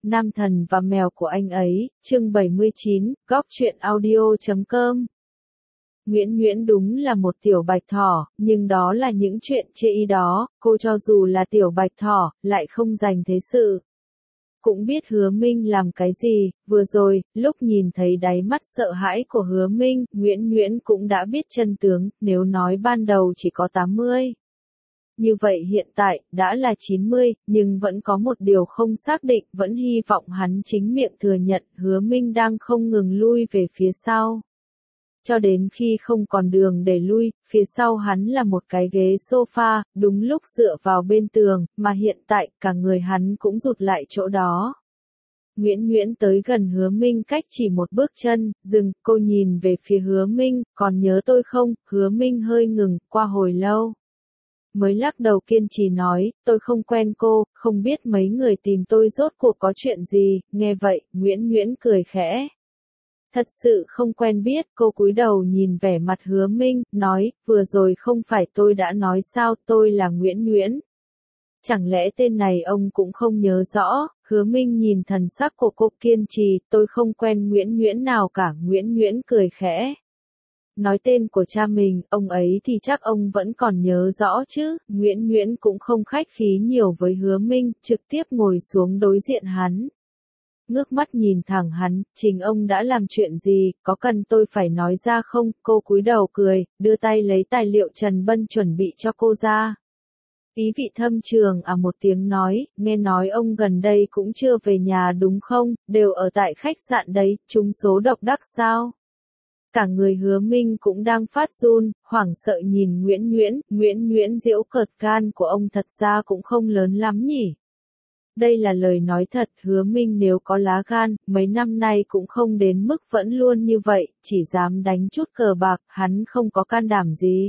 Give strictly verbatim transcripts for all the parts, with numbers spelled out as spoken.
Nam thần và mèo của anh ấy, chương bảy mươi chín, góc truyện audio chấm com. Nguyễn Nguyễn đúng là một tiểu bạch thỏ, nhưng đó là những chuyện chê y đó, cô cho dù là tiểu bạch thỏ, lại không dành thế sự. Cũng biết Hứa Minh làm cái gì, vừa rồi, lúc nhìn thấy đáy mắt sợ hãi của Hứa Minh, Nguyễn Nguyễn cũng đã biết chân tướng, nếu nói ban đầu chỉ có tám mươi. Như vậy hiện tại, đã là chín mươi, nhưng vẫn có một điều không xác định, vẫn hy vọng hắn chính miệng thừa nhận, Hứa Minh đang không ngừng lui về phía sau. Cho đến khi không còn đường để lui, phía sau hắn là một cái ghế sofa, đúng lúc dựa vào bên tường, mà hiện tại, cả người hắn cũng rụt lại chỗ đó. Nguyễn Nguyễn tới gần Hứa Minh cách chỉ một bước chân, dừng, cô nhìn về phía Hứa Minh, còn nhớ tôi không? Hứa Minh hơi ngừng, qua hồi lâu. Mới lắc đầu kiên trì nói, tôi không quen cô, không biết mấy người tìm tôi rốt cuộc có chuyện gì, nghe vậy, Nguyễn Nguyễn cười khẽ. Thật sự không quen biết, cô cúi đầu nhìn vẻ mặt Hứa Minh, nói, vừa rồi không phải tôi đã nói sao, tôi là Nguyễn Nguyễn. Chẳng lẽ tên này ông cũng không nhớ rõ, Hứa Minh nhìn thần sắc của cô kiên trì, tôi không quen Nguyễn Nguyễn nào cả, Nguyễn Nguyễn cười khẽ. Nói tên của cha mình, ông ấy thì chắc ông vẫn còn nhớ rõ chứ, Nguyễn Nguyễn cũng không khách khí nhiều với Hứa Minh, trực tiếp ngồi xuống đối diện hắn. Ngước mắt nhìn thẳng hắn, chính ông đã làm chuyện gì, có cần tôi phải nói ra không, cô cúi đầu cười, đưa tay lấy tài liệu Trần Bân chuẩn bị cho cô ra. Ý vị thâm trường à một tiếng nói, nghe nói ông gần đây cũng chưa về nhà đúng không, đều ở tại khách sạn đấy, trúng số độc đắc sao? Cả người Hứa Minh cũng đang phát run, hoảng sợ nhìn Nguyễn Nguyễn, Nguyễn Nguyễn giễu cợt gan của ông thật ra cũng không lớn lắm nhỉ. Đây là lời nói thật, Hứa Minh nếu có lá gan, mấy năm nay cũng không đến mức vẫn luôn như vậy, chỉ dám đánh chút cờ bạc, hắn không có can đảm gì.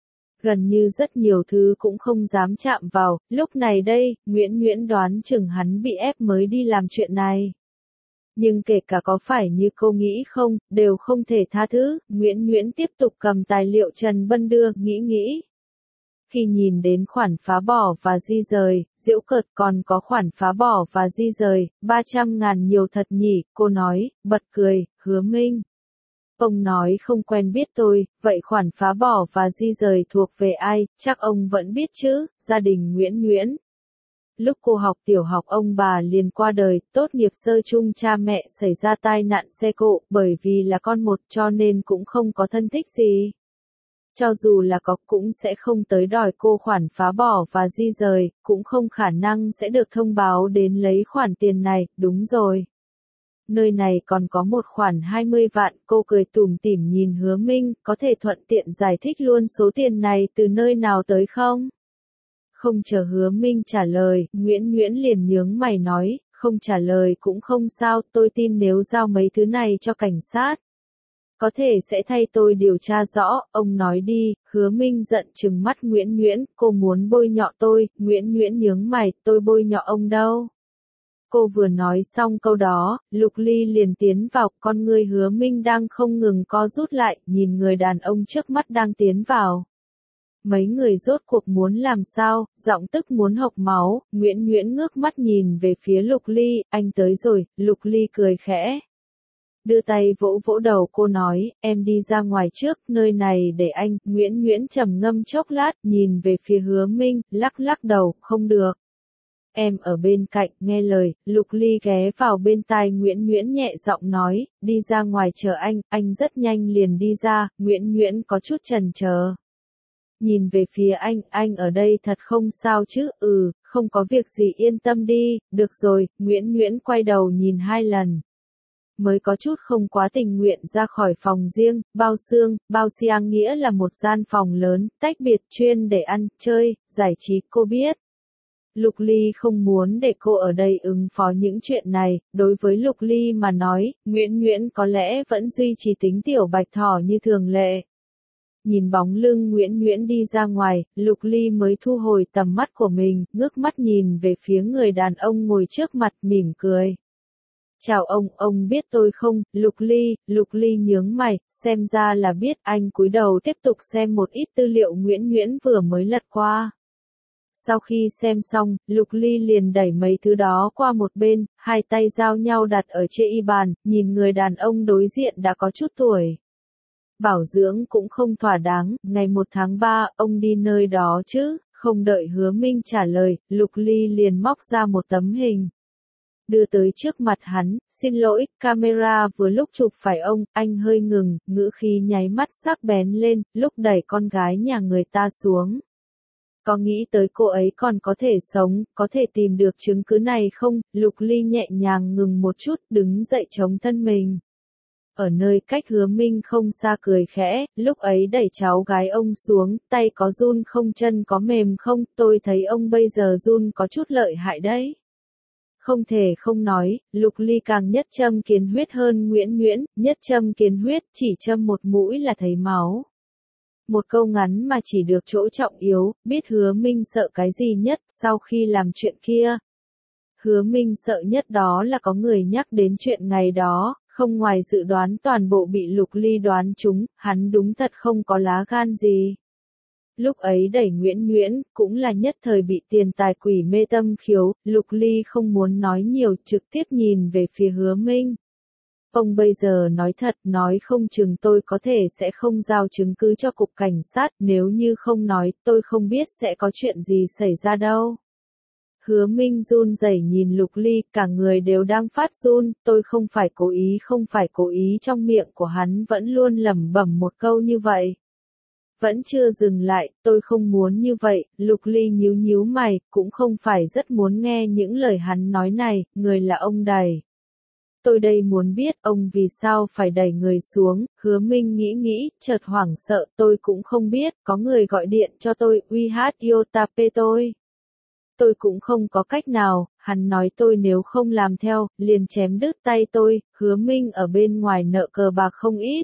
Gần như rất nhiều thứ cũng không dám chạm vào, lúc này đây, Nguyễn Nguyễn đoán chừng hắn bị ép mới đi làm chuyện này. Nhưng kể cả có phải như cô nghĩ không, đều không thể tha thứ, Nguyễn Nguyễn tiếp tục cầm tài liệu Trần Bân đưa, nghĩ nghĩ. Khi nhìn đến khoản phá bỏ và di rời, giễu cợt còn có khoản phá bỏ và di rời, ba trăm ngàn nhiều thật nhỉ, cô nói, bật cười, Hứa Minh. Ông nói không quen biết tôi, vậy khoản phá bỏ và di rời thuộc về ai, chắc ông vẫn biết chứ, gia đình Nguyễn Nguyễn. Lúc cô học tiểu học ông bà liền qua đời, tốt nghiệp sơ chung cha mẹ xảy ra tai nạn xe cộ, bởi vì là con một cho nên cũng không có thân thích gì. Cho dù là có cũng sẽ không tới đòi cô khoản phá bỏ và di rời, cũng không khả năng sẽ được thông báo đến lấy khoản tiền này, đúng rồi. Nơi này còn có một khoản hai mươi vạn, cô cười tủm tỉm nhìn Hứa Minh, có thể thuận tiện giải thích luôn số tiền này từ nơi nào tới không? Không chờ Hứa Minh trả lời, Nguyễn Nguyễn liền nhướng mày nói, không trả lời cũng không sao, tôi tin nếu giao mấy thứ này cho cảnh sát. Có thể sẽ thay tôi điều tra rõ, ông nói đi, Hứa Minh giận trừng mắt Nguyễn Nguyễn, cô muốn bôi nhọ tôi, Nguyễn Nguyễn nhướng mày, tôi bôi nhọ ông đâu. Cô vừa nói xong câu đó, Lục Ly liền tiến vào, con người Hứa Minh đang không ngừng co rút lại, nhìn người đàn ông trước mắt đang tiến vào. Mấy người rốt cuộc muốn làm sao, giọng tức muốn hộc máu, Nguyễn Nguyễn ngước mắt nhìn về phía Lục Ly, anh tới rồi, Lục Ly cười khẽ. Đưa tay vỗ vỗ đầu cô nói, em đi ra ngoài trước, nơi này để anh, Nguyễn Nguyễn trầm ngâm chốc lát, nhìn về phía Hứa Minh, lắc lắc đầu, không được. Em ở bên cạnh, nghe lời, Lục Ly ghé vào bên tai Nguyễn Nguyễn nhẹ giọng nói, đi ra ngoài chờ anh, anh rất nhanh liền đi ra, Nguyễn Nguyễn có chút chần chờ. Nhìn về phía anh, anh ở đây thật không sao chứ, ừ, không có việc gì yên tâm đi, được rồi, Nguyễn Nguyễn quay đầu nhìn hai lần. Mới có chút không quá tình nguyện ra khỏi phòng riêng, bao xương, bao xiang nghĩa là một gian phòng lớn, tách biệt chuyên để ăn, chơi, giải trí, cô biết. Lục Ly không muốn để cô ở đây ứng phó những chuyện này, đối với Lục Ly mà nói, Nguyễn Nguyễn có lẽ vẫn duy trì tính tiểu bạch thỏ như thường lệ. Nhìn bóng lưng Nguyễn Nguyễn đi ra ngoài, Lục Ly mới thu hồi tầm mắt của mình, ngước mắt nhìn về phía người đàn ông ngồi trước mặt, mỉm cười. Chào ông, ông biết tôi không, Lục Ly, Lục Ly nhướng mày, xem ra là biết, anh cúi đầu tiếp tục xem một ít tư liệu Nguyễn Nguyễn vừa mới lật qua. Sau khi xem xong, Lục Ly liền đẩy mấy thứ đó qua một bên, hai tay giao nhau đặt ở trên y bàn, nhìn người đàn ông đối diện đã có chút tuổi. Bảo dưỡng cũng không thỏa đáng, ngày một tháng ba, ông đi nơi đó chứ, không đợi Hứa Minh trả lời, Lục Ly liền móc ra một tấm hình. Đưa tới trước mặt hắn, xin lỗi, camera vừa lúc chụp phải ông, anh hơi ngừng, ngữ khí nháy mắt sắc bén lên, lúc đẩy con gái nhà người ta xuống. Có nghĩ tới cô ấy còn có thể sống, có thể tìm được chứng cứ này không? Lục Ly nhẹ nhàng ngừng một chút, đứng dậy chống thân mình. Ở nơi cách Hứa Minh không xa cười khẽ, lúc ấy đẩy cháu gái ông xuống, tay có run không chân có mềm không, tôi thấy ông bây giờ run có chút lợi hại đấy. Không thể không nói, Lục Ly càng nhất châm kiến huyết hơn Nguyễn Nguyễn, nhất châm kiến huyết, chỉ châm một mũi là thấy máu. Một câu ngắn mà chỉ được chỗ trọng yếu, biết Hứa Minh sợ cái gì nhất sau khi làm chuyện kia. Hứa Minh sợ nhất đó là có người nhắc đến chuyện ngày đó, không ngoài dự đoán toàn bộ bị Lục Ly đoán trúng, hắn đúng thật không có lá gan gì. Lúc ấy đẩy Nguyễn Nguyễn, cũng là nhất thời bị tiền tài quỷ mê tâm khiếu, Lục Ly không muốn nói nhiều, trực tiếp nhìn về phía Hứa Minh. Ông bây giờ nói thật, nói không chừng tôi có thể sẽ không giao chứng cứ cho cục cảnh sát, nếu như không nói, tôi không biết sẽ có chuyện gì xảy ra đâu. Hứa Minh run rẩy nhìn Lục Ly, cả người đều đang phát run, tôi không phải cố ý, không phải cố ý, trong miệng của hắn vẫn luôn lẩm bẩm một câu như vậy. Vẫn chưa dừng lại, tôi không muốn như vậy, Lục Ly nhíu nhíu mày, cũng không phải rất muốn nghe những lời hắn nói này, người là ông đẩy. Tôi đây muốn biết ông vì sao phải đẩy người xuống, Hứa Minh nghĩ nghĩ, chợt hoảng sợ, tôi cũng không biết, có người gọi điện cho tôi, uy hát Yotape tôi. Tôi cũng không có cách nào, hắn nói tôi nếu không làm theo, liền chém đứt tay tôi, Hứa Minh ở bên ngoài nợ cờ bạc không ít.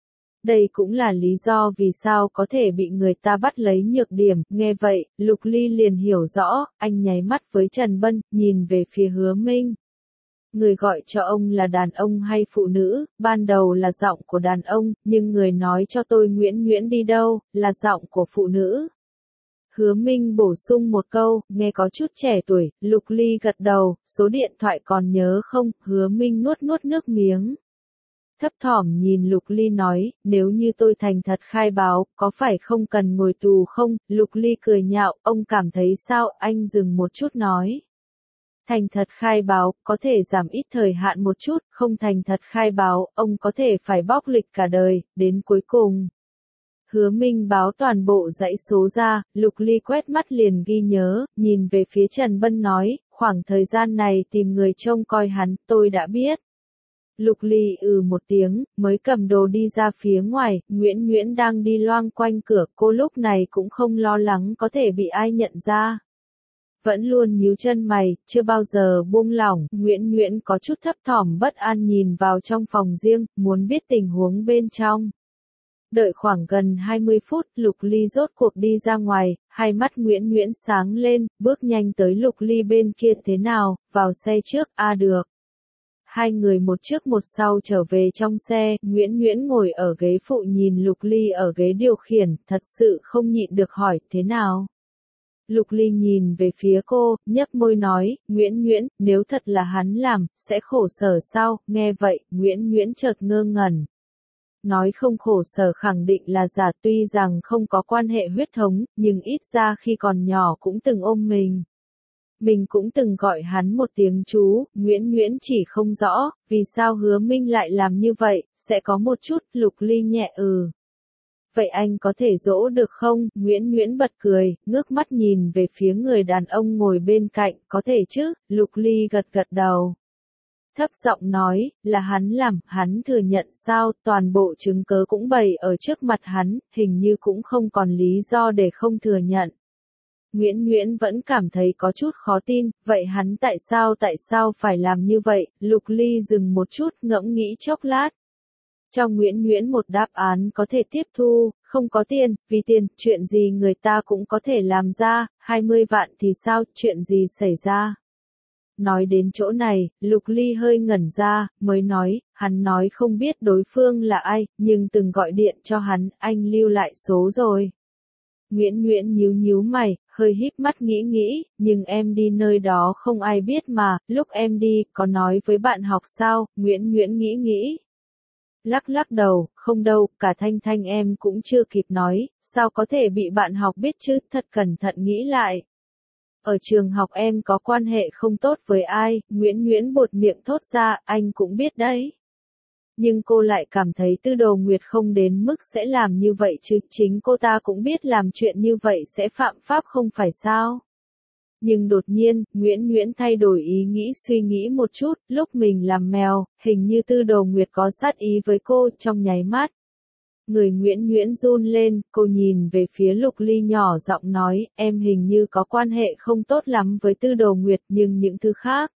Đây cũng là lý do vì sao có thể bị người ta bắt lấy nhược điểm, nghe vậy, Lục Ly liền hiểu rõ, anh nháy mắt với Trần Bân, nhìn về phía Hứa Minh. Người gọi cho ông là đàn ông hay phụ nữ, ban đầu là giọng của đàn ông, nhưng người nói cho tôi Nguyễn Nguyễn đi đâu, là giọng của phụ nữ. Hứa Minh bổ sung một câu, nghe có chút trẻ tuổi, Lục Ly gật đầu, số điện thoại còn nhớ không, Hứa Minh nuốt nuốt nước miếng. Thấp thỏm nhìn Lục Ly nói, nếu như tôi thành thật khai báo, có phải không cần ngồi tù không? Lục Ly cười nhạo, ông cảm thấy sao? Anh dừng một chút nói. Thành thật khai báo, có thể giảm ít thời hạn một chút, không thành thật khai báo, ông có thể phải bóc lịch cả đời, đến cuối cùng. Hứa Minh báo toàn bộ dãy số ra, Lục Ly quét mắt liền ghi nhớ, nhìn về phía Trần Bân nói, khoảng thời gian này tìm người trông coi hắn, tôi đã biết. Lục Ly ừ một tiếng, mới cầm đồ đi ra phía ngoài, Nguyễn Nguyễn đang đi loang quanh cửa, cô lúc này cũng không lo lắng có thể bị ai nhận ra. Vẫn luôn nhíu chân mày, chưa bao giờ buông lỏng, Nguyễn Nguyễn có chút thấp thỏm bất an nhìn vào trong phòng riêng, muốn biết tình huống bên trong. Đợi khoảng gần hai mươi phút, Lục Ly rốt cuộc đi ra ngoài, hai mắt Nguyễn Nguyễn sáng lên, bước nhanh tới Lục Ly bên kia thế nào, vào xe trước, a à, được. Hai người một trước một sau trở về trong xe, Nguyễn Nguyễn ngồi ở ghế phụ nhìn Lục Ly ở ghế điều khiển, thật sự không nhịn được hỏi, thế nào? Lục Ly nhìn về phía cô, nhấp môi nói, Nguyễn Nguyễn, nếu thật là hắn làm, sẽ khổ sở sao? Nghe vậy, Nguyễn Nguyễn chợt ngơ ngẩn. Nói không khổ sở khẳng định là giả, tuy rằng không có quan hệ huyết thống, nhưng ít ra khi còn nhỏ cũng từng ôm mình. Mình cũng từng gọi hắn một tiếng chú, Nguyễn Nguyễn chỉ không rõ, vì sao Hứa Minh lại làm như vậy, sẽ có một chút, Lục Ly nhẹ ừ. Vậy anh có thể dỗ được không? Nguyễn Nguyễn bật cười, ngước mắt nhìn về phía người đàn ông ngồi bên cạnh, có thể chứ, Lục Ly gật gật đầu. Thấp giọng nói, là hắn làm, hắn thừa nhận sao, toàn bộ chứng cớ cũng bày ở trước mặt hắn, hình như cũng không còn lý do để không thừa nhận. Nguyễn Nguyễn vẫn cảm thấy có chút khó tin, vậy hắn tại sao tại sao phải làm như vậy? Lục Ly dừng một chút ngẫm nghĩ chốc lát. Cho Nguyễn Nguyễn một đáp án có thể tiếp thu, không có tiền, vì tiền, chuyện gì người ta cũng có thể làm ra, hai mươi vạn thì sao, chuyện gì xảy ra? Nói đến chỗ này, Lục Ly hơi ngẩn ra, mới nói, hắn nói không biết đối phương là ai, nhưng từng gọi điện cho hắn, anh lưu lại số rồi. Nguyễn Nguyễn nhíu nhíu mày, hơi híp mắt nghĩ nghĩ, nhưng em đi nơi đó không ai biết mà, lúc em đi, có nói với bạn học sao, Nguyễn Nguyễn nghĩ nghĩ. Lắc lắc đầu, không đâu, cả Thanh Thanh em cũng chưa kịp nói, sao có thể bị bạn học biết chứ, thật cẩn thận nghĩ lại. Ở trường học em có quan hệ không tốt với ai, Nguyễn Nguyễn buột miệng thốt ra, anh cũng biết đấy. Nhưng cô lại cảm thấy Tư Đồ Nguyệt không đến mức sẽ làm như vậy chứ, chính cô ta cũng biết làm chuyện như vậy sẽ phạm pháp không phải sao. Nhưng đột nhiên, Nguyễn Nguyễn thay đổi ý nghĩ suy nghĩ một chút, lúc mình làm mèo, hình như Tư Đồ Nguyệt có sát ý với cô trong nháy mắt. Người Nguyễn Nguyễn run lên, cô nhìn về phía Lục Ly nhỏ giọng nói, em hình như có quan hệ không tốt lắm với Tư Đồ Nguyệt nhưng những thứ khác.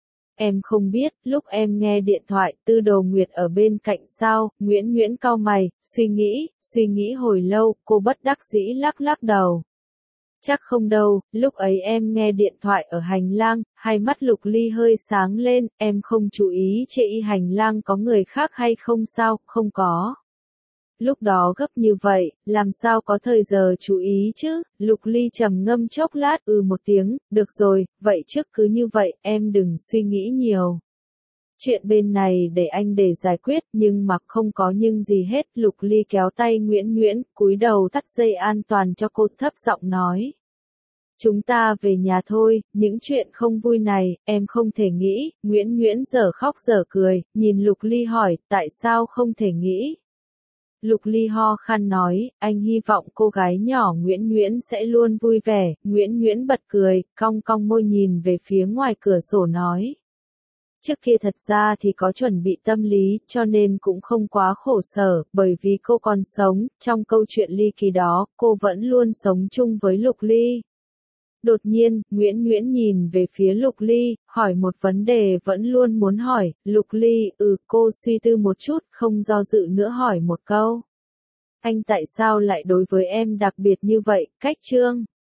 Em không biết, lúc em nghe điện thoại, Tư Đồ Nguyệt ở bên cạnh sao, Nguyễn Nguyễn cau mày, suy nghĩ, suy nghĩ hồi lâu, cô bất đắc dĩ lắc lắc đầu. Chắc không đâu, lúc ấy em nghe điện thoại ở hành lang, hai mắt Lục Ly hơi sáng lên, em không chú ý chê y hành lang có người khác hay không sao, không có. Lúc đó gấp như vậy, làm sao có thời giờ chú ý chứ, Lục Ly trầm ngâm chốc lát ừ một tiếng, được rồi, vậy trước cứ như vậy, em đừng suy nghĩ nhiều. Chuyện bên này để anh để giải quyết, nhưng mà không có nhưng gì hết, Lục Ly kéo tay Nguyễn Nguyễn, cúi đầu thắt dây an toàn cho cô thấp giọng nói. Chúng ta về nhà thôi, những chuyện không vui này, em không thể nghĩ, Nguyễn Nguyễn dở khóc dở cười, nhìn Lục Ly hỏi, tại sao không thể nghĩ? Lục Ly ho khan nói, anh hy vọng cô gái nhỏ Nguyễn Nguyễn sẽ luôn vui vẻ, Nguyễn Nguyễn bật cười, cong cong môi nhìn về phía ngoài cửa sổ nói. Trước kia thật ra thì có chuẩn bị tâm lý, cho nên cũng không quá khổ sở, bởi vì cô còn sống, trong câu chuyện ly kỳ đó, cô vẫn luôn sống chung với Lục Ly. Đột nhiên, Nguyễn Nguyễn nhìn về phía Lục Ly, hỏi một vấn đề vẫn luôn muốn hỏi, Lục Ly, ừ, cô suy tư một chút, không do dự nữa hỏi một câu. Anh tại sao lại đối với em đặc biệt như vậy, cách Trương?